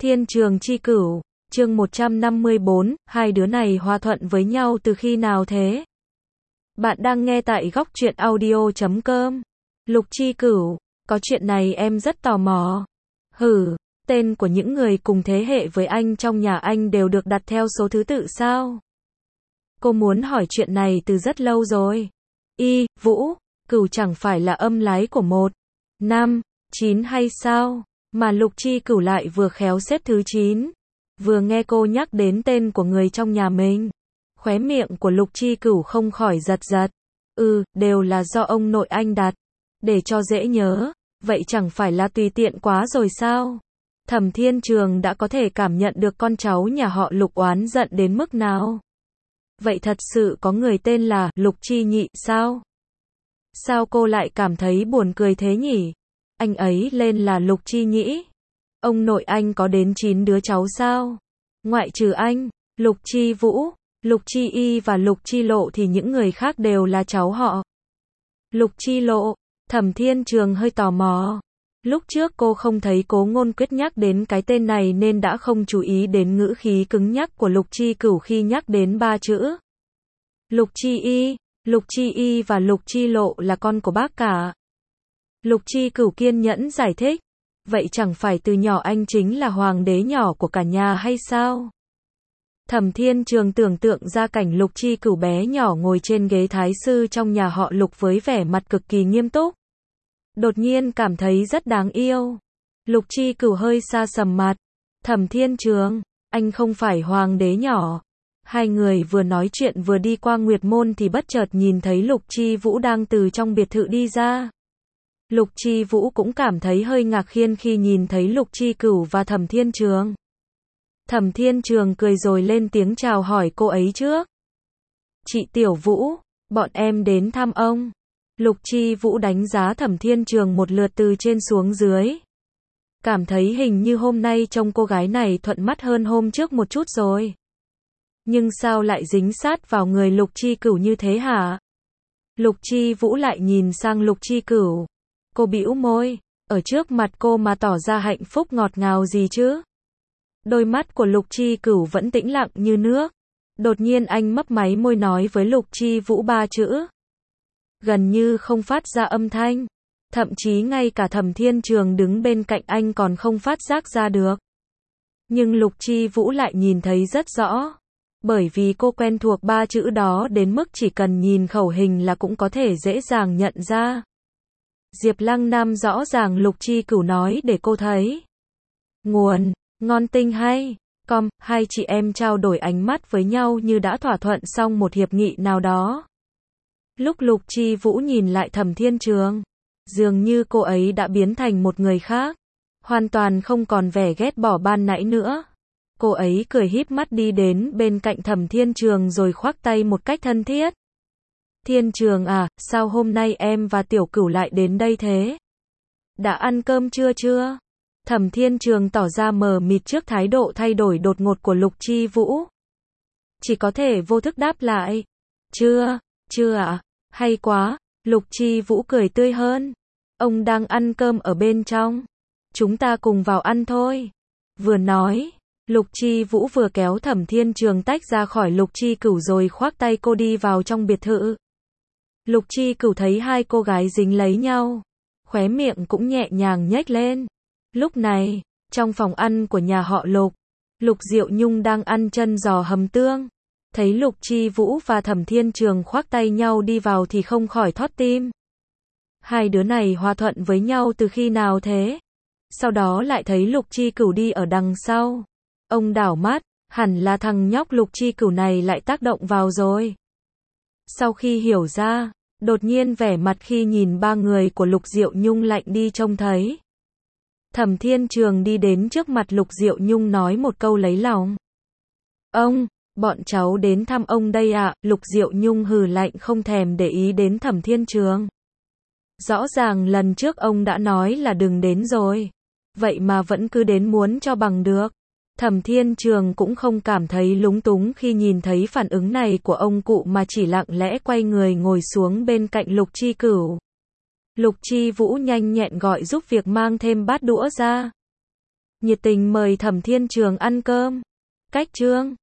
Thiên Trường Chi Cửu, chương 154, hai đứa này hòa thuận với nhau từ khi nào thế? Bạn đang nghe tại góc truyện audio.com. Lục Chi Cửu, có chuyện này em rất tò mò. Tên của những người cùng thế hệ với anh trong nhà anh đều được đặt theo số thứ tự sao? Cô muốn hỏi chuyện này từ rất lâu rồi. Vũ, Cửu chẳng phải là âm lái của 1, 5, 9 hay sao? Mà Lục Chi Cửu lại vừa khéo xếp thứ 9. Vừa nghe cô nhắc đến tên của người trong nhà mình, khóe miệng của Lục Chi Cửu không khỏi giật giật. Đều là do ông nội anh đặt, để cho dễ nhớ, vậy chẳng phải là tùy tiện quá rồi sao? Thẩm Thiên Trường đã có thể cảm nhận được con cháu nhà họ Lục oán giận đến mức nào. Vậy thật sự có người tên là Lục Chi Nhị sao? Sao cô lại cảm thấy buồn cười thế nhỉ? Anh ấy lên là Lục Chi Nhĩ. Ông nội anh có đến 9 đứa cháu sao? Ngoại trừ anh, Lục Chi Vũ, Lục Chi Y và Lục Chi Lộ thì những người khác đều là cháu họ. Lục Chi Lộ, Thẩm Thiên Trường hơi tò mò. Lúc trước cô không thấy Cố Ngôn Quyết nhắc đến cái tên này nên đã không chú ý đến ngữ khí cứng nhắc của Lục Chi Cửu khi nhắc đến 3 chữ. Lục Chi Y và Lục Chi Lộ là con của bác cả. Lục Chi Cửu kiên nhẫn giải thích. Vậy chẳng phải từ nhỏ anh chính là hoàng đế nhỏ của cả nhà hay sao? Thẩm Thiên Trường tưởng tượng ra cảnh Lục Chi Cửu bé nhỏ ngồi trên ghế thái sư trong nhà họ Lục với vẻ mặt cực kỳ nghiêm túc. Đột nhiên cảm thấy rất đáng yêu. Lục Chi Cửu hơi xa sầm mặt. Thẩm Thiên Trường, anh không phải hoàng đế nhỏ. Hai người vừa nói chuyện vừa đi qua Nguyệt Môn thì bất chợt nhìn thấy Lục Chi Vũ đang từ trong biệt thự đi ra. Lục Chi Vũ cũng cảm thấy hơi ngạc nhiên khi nhìn thấy Lục Chi Cửu và Thẩm Thiên Trường. Thẩm Thiên Trường cười rồi lên tiếng chào hỏi cô ấy trước. Chị Tiểu Vũ, bọn em đến thăm ông. Lục Chi Vũ đánh giá Thẩm Thiên Trường một lượt từ trên xuống dưới. Cảm thấy hình như hôm nay trông cô gái này thuận mắt hơn hôm trước một chút rồi. Nhưng sao lại dính sát vào người Lục Chi Cửu như thế hả? Lục Chi Vũ lại nhìn sang Lục Chi Cửu. Cô bĩu môi, ở trước mặt cô mà tỏ ra hạnh phúc ngọt ngào gì chứ? Đôi mắt của Lục Chi Cửu vẫn tĩnh lặng như nước. Đột nhiên anh mấp máy môi nói với Lục Chi Vũ 3 chữ. Gần như không phát ra âm thanh. Thậm chí ngay cả Thẩm Thiên Trường đứng bên cạnh anh còn không phát giác ra được. Nhưng Lục Chi Vũ lại nhìn thấy rất rõ. Bởi vì cô quen thuộc 3 chữ đó đến mức chỉ cần nhìn khẩu hình là cũng có thể dễ dàng nhận ra. Diệp Lăng Nam rõ ràng Lục Chi Cửu nói để cô thấy. Nguồn, ngon tinh hay. Hai chị em trao đổi ánh mắt với nhau như đã thỏa thuận xong một hiệp nghị nào đó. Lúc Lục Chi Vũ nhìn lại Thẩm Thiên Trường, dường như cô ấy đã biến thành một người khác. Hoàn toàn không còn vẻ ghét bỏ ban nãy nữa. Cô ấy cười híp mắt đi đến bên cạnh Thẩm Thiên Trường rồi khoác tay một cách thân thiết. Thiên Trường à, sao hôm nay em và Tiểu Cửu lại đến đây thế? Đã ăn cơm chưa? Thẩm Thiên Trường tỏ ra mờ mịt trước thái độ thay đổi đột ngột của Lục Chi Vũ. Chỉ có thể vô thức đáp lại. Chưa ạ, hay quá. Lục Chi Vũ cười tươi hơn. Ông đang ăn cơm ở bên trong. Chúng ta cùng vào ăn thôi. Vừa nói, Lục Chi Vũ vừa kéo Thẩm Thiên Trường tách ra khỏi Lục Chi Cửu rồi khoác tay cô đi vào trong biệt thự. Lục Chi Cửu thấy hai cô gái dính lấy nhau, khóe miệng cũng nhẹ nhàng nhếch lên. Lúc này, trong phòng ăn của nhà họ Lục, Lục Diệu Nhung đang ăn chân giò hầm tương. Thấy Lục Chi Vũ và Thẩm Thiên Trường khoác tay nhau đi vào thì không khỏi thót tim. Hai đứa này hòa thuận với nhau từ khi nào thế? Sau đó lại thấy Lục Chi Cửu đi ở đằng sau. Ông đảo mắt, hẳn là thằng nhóc Lục Chi Cửu này lại tác động vào rồi. Sau khi hiểu ra, đột nhiên vẻ mặt khi nhìn ba người của Lục Diệu Nhung lạnh đi trông thấy. Thẩm Thiên Trường đi đến trước mặt Lục Diệu Nhung nói một câu lấy lòng. Ông, bọn cháu đến thăm ông đây ạ. Lục Diệu Nhung hừ lạnh không thèm để ý đến Thẩm Thiên Trường. Rõ ràng lần trước ông đã nói là đừng đến rồi. Vậy mà vẫn cứ đến muốn cho bằng được. Thẩm Thiên Trường cũng không cảm thấy lúng túng khi nhìn thấy phản ứng này của ông cụ mà chỉ lặng lẽ quay người ngồi xuống bên cạnh Lục Chi Cửu. Lục Chi Vũ nhanh nhẹn gọi giúp việc mang thêm bát đũa ra. nhiệt tình mời Thẩm Thiên Trường ăn cơm. Cách chương